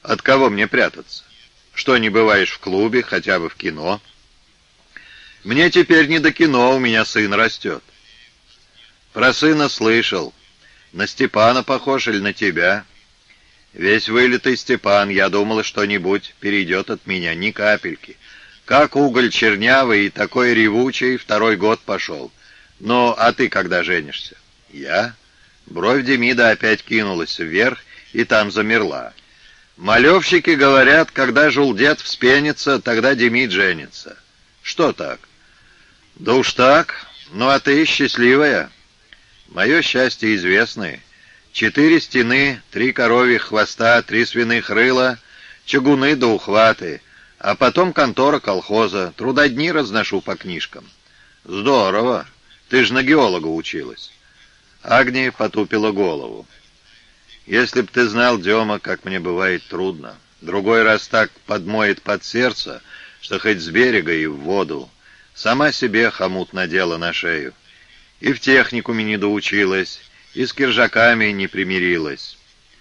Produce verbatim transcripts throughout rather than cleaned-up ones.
От кого мне прятаться? Что, не бываешь в клубе, хотя бы в кино? Мне теперь не до кино, у меня сын растет. Про сына слышал. На Степана похож или на тебя? Весь вылитый Степан, я думала, что-нибудь перейдет от меня, ни капельки. Как уголь чернявый и такой ревучий, второй год пошел. Ну, а ты когда женишься? Я? Бровь Демида опять кинулась вверх и там замерла. Малевщики говорят, когда жулдет вспенится, тогда Демид женится. Что так? Да уж так. Ну, а ты счастливая? Мое счастье известное. Четыре стены, три коровьих хвоста, три свиных рыла, чугуны да ухваты, а потом контора колхоза, трудодни разношу по книжкам. Здорово. Ты ж на геолога училась. Агния потупила голову. Если б ты знал, Дема, как мне бывает трудно. Другой раз так подмоет под сердце, что хоть с берега и в воду. Сама себе хомут надела на шею. И в техникуме не доучилась, и с киржаками не примирилась.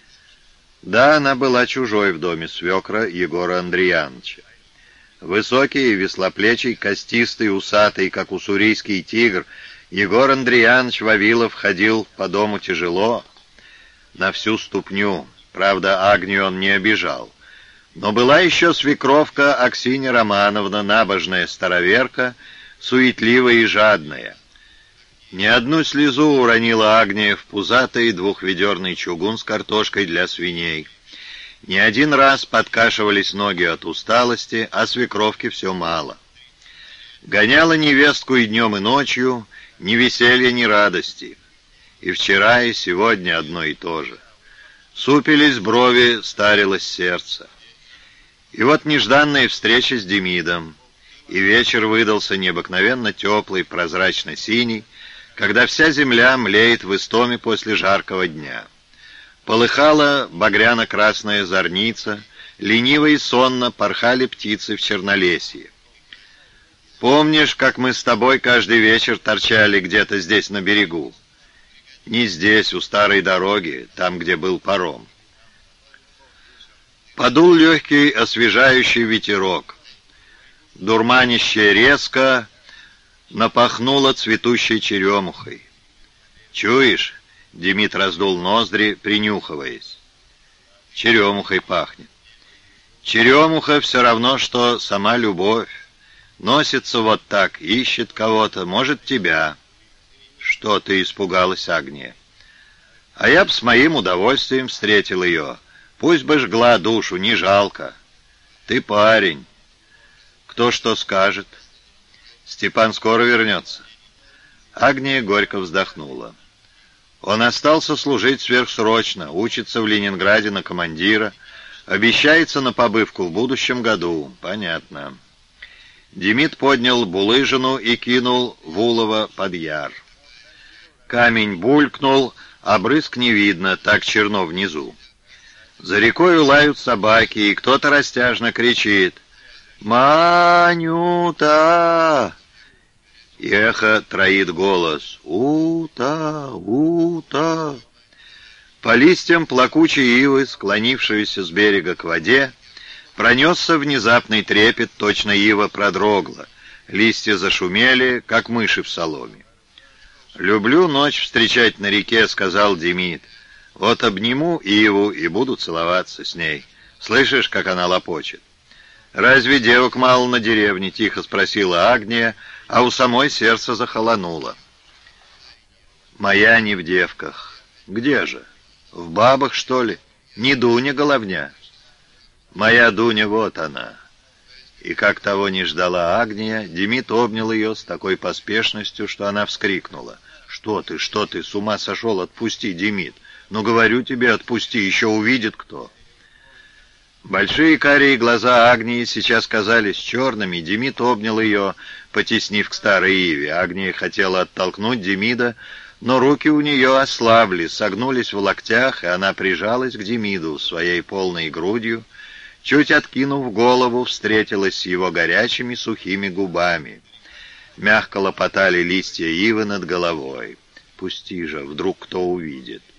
Да, она была чужой в доме свекра Егора Андреяновича. Высокий, веслоплечий, костистый, усатый, как уссурийский тигр, Егор Андреянович Вавилов ходил по дому тяжело, на всю ступню. Правда, Агнию он не обижал. Но была еще свекровка Аксинья Романовна, набожная староверка, суетливая и жадная. Ни одну слезу уронила Агния в пузатый двухведерный чугун с картошкой для свиней. Не один раз подкашивались ноги от усталости, а свекровки все мало. Гоняла невестку и днем, и ночью, ни веселья, ни радости. И вчера, и сегодня одно и то же. Супились брови, старилось сердце. И вот нежданная встреча с Демидом. И вечер выдался необыкновенно теплый, прозрачно-синий, когда вся земля млеет в истоме после жаркого дня. Полыхала багряно-красная зорница, лениво и сонно порхали птицы в чернолесье. Помнишь, как мы с тобой каждый вечер торчали где-то здесь на берегу? Не здесь, у старой дороги, там, где был паром. Подул легкий освежающий ветерок. Дурманище резко напахнуло цветущей черемухой. «Чуешь?» — Демид раздул ноздри, принюхиваясь. «Черемухой пахнет. Черемуха все равно, что сама любовь. Носится вот так, ищет кого-то, может, тебя». «Что ты испугалась, Агния?» «А я б с моим удовольствием встретил ее. Пусть бы жгла душу, не жалко. Ты парень. Кто что скажет? Степан скоро вернется». Агния горько вздохнула. Он остался служить сверхсрочно, учится в Ленинграде на командира, обещается на побывку в будущем году. Понятно. Демид поднял булыжину и кинул в улово под яр. Камень булькнул, а брызг не видно, так черно внизу. За рекой лают собаки, и кто-то растяжно кричит: «Манюта!» И эхо троит голос: «Ута! Ута!» По листьям плакучей ивы, склонившейся с берега к воде, пронесся внезапный трепет, точно ива продрогла. Листья зашумели, как мыши в соломе. «Люблю ночь встречать на реке», — сказал Демид. «Вот обниму иву и буду целоваться с ней. Слышишь, как она лопочет?» «Разве девок мало на деревне?» — тихо спросила Агния, а у самой сердце захолонуло. «Моя не в девках. Где же? В бабах, что ли? Не Дуня Головня?» «Моя Дуня, вот она». И как того не ждала Агния, Демид обнял ее с такой поспешностью, что она вскрикнула: «Что ты, что ты, с ума сошел? Отпусти, Демид! Ну, говорю тебе, отпусти, еще увидит кто!» Большие карие глаза Агнии сейчас казались черными. Демид обнял ее, потеснив к старой иве. Агния хотела оттолкнуть Демида, но руки у нее ослабли, согнулись в локтях, и она прижалась к Демиду своей полной грудью, чуть откинув голову, встретилась с его горячими сухими губами. Мягко лопотали листья ивы над головой. «Пусти же, вдруг кто увидит».